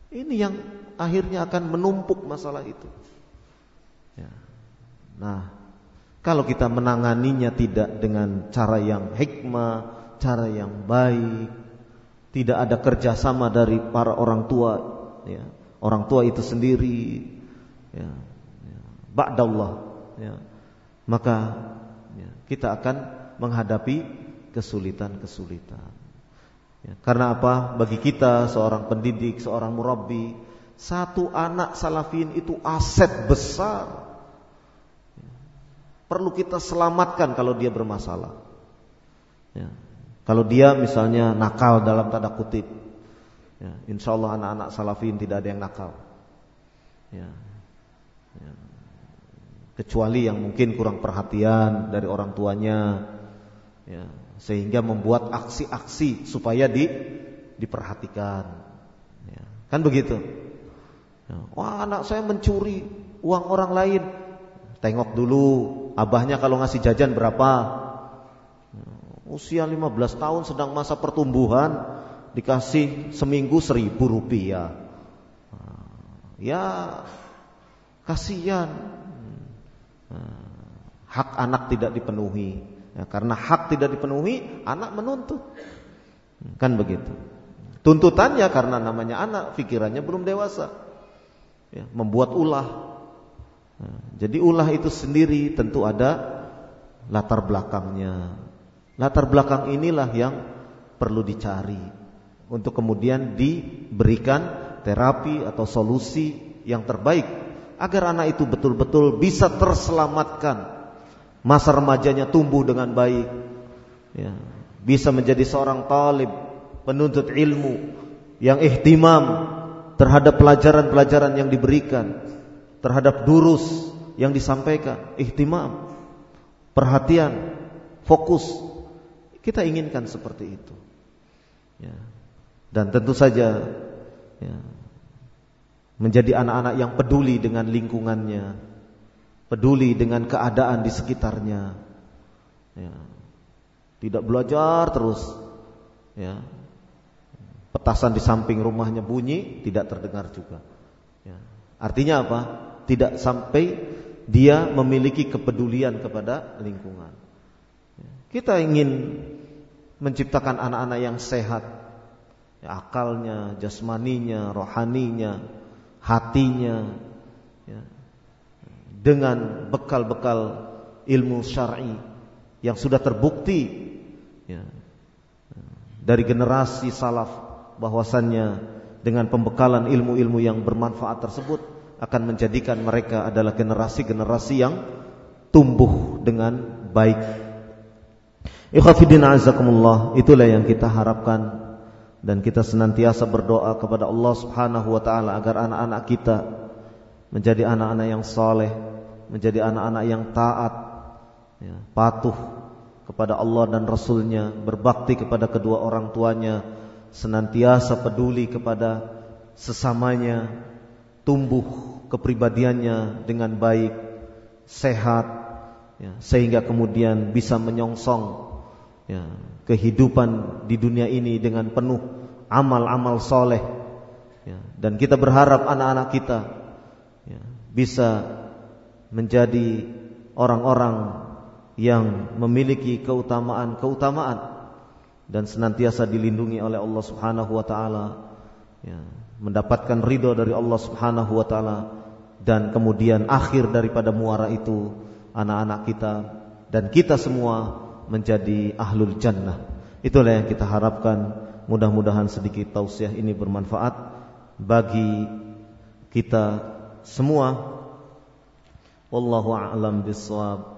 Ini yang akhirnya akan menumpuk masalah itu. Ya. Nah, kalau kita menanganinya tidak dengan cara yang hikmah, cara yang baik, tidak ada kerjasama dari para orang tua, ya, orang tua itu sendiri, ya, ba'dallah, ya, maka ya, kita akan menghadapi kesulitan-kesulitan. Ya, karena apa? Bagi kita seorang pendidik, seorang murabbi, satu anak salafin itu aset besar. Ya, perlu kita selamatkan kalau dia bermasalah. Ya, kalau dia misalnya nakal dalam tanda kutip, ya, insya Allah anak-anak salafin tidak ada yang nakal. Ya, ya, kecuali yang mungkin kurang perhatian dari orang tuanya, ya, sehingga membuat aksi-aksi supaya diperhatikan, ya, kan begitu. Ya, wah, anak saya mencuri uang orang lain. Tengok dulu abahnya kalau ngasih jajan berapa. Usia 15 tahun sedang masa pertumbuhan, dikasih seminggu 1.000 rupiah. Ya, kasihan. Hak anak tidak dipenuhi. Ya, karena hak tidak dipenuhi, anak menuntut. Kan begitu. Tuntutannya karena namanya anak, pikirannya belum dewasa. Ya, membuat ulah. Jadi ulah itu sendiri tentu ada latar belakangnya. Latar belakang inilah yang perlu dicari untuk kemudian diberikan terapi atau solusi yang terbaik agar anak itu betul-betul bisa terselamatkan, masa remajanya tumbuh dengan baik, ya, bisa menjadi seorang talib, penuntut ilmu yang ihtimam terhadap pelajaran-pelajaran yang diberikan, terhadap durus yang disampaikan, ihtimam, perhatian, fokus. Kita inginkan seperti itu, ya. Dan tentu saja, ya, menjadi anak-anak yang peduli dengan lingkungannya, peduli dengan keadaan di sekitarnya, ya. Tidak belajar terus, ya. Petasan di samping rumahnya bunyi, tidak terdengar juga, ya. Artinya apa? Tidak sampai dia memiliki kepedulian kepada lingkungan. Kita ingin menciptakan anak-anak yang sehat, ya, akalnya, jasmaninya, rohaninya, hatinya, ya, dengan bekal-bekal ilmu syar'i yang sudah terbukti, ya, dari generasi salaf, bahwasannya dengan pembekalan ilmu-ilmu yang bermanfaat tersebut akan menjadikan mereka adalah generasi-generasi yang tumbuh dengan baik. Ikhwafidin azakumullah, itulah yang kita harapkan, dan kita senantiasa berdoa kepada Allah Subhanahu wa taala agar anak-anak kita menjadi anak-anak yang saleh, menjadi anak-anak yang taat, ya, patuh kepada Allah dan Rasulnya, berbakti kepada kedua orang tuanya, senantiasa peduli kepada sesamanya, tumbuh kepribadiannya dengan baik, sehat, ya, sehingga kemudian bisa menyongsong, ya, kehidupan di dunia ini dengan penuh amal-amal soleh, ya. Dan kita berharap anak-anak kita, ya, bisa menjadi orang-orang yang memiliki keutamaan-keutamaan dan senantiasa dilindungi oleh Allah Subhanahu wa taala, ya, mendapatkan ridho dari Allah Subhanahu wa taala, dan kemudian akhir daripada muara itu anak-anak kita dan kita semua menjadi ahlul jannah. Itulah yang kita harapkan. Mudah-mudahan sedikit tausiah ini bermanfaat bagi kita semua. Wallahu a'lam bishawab.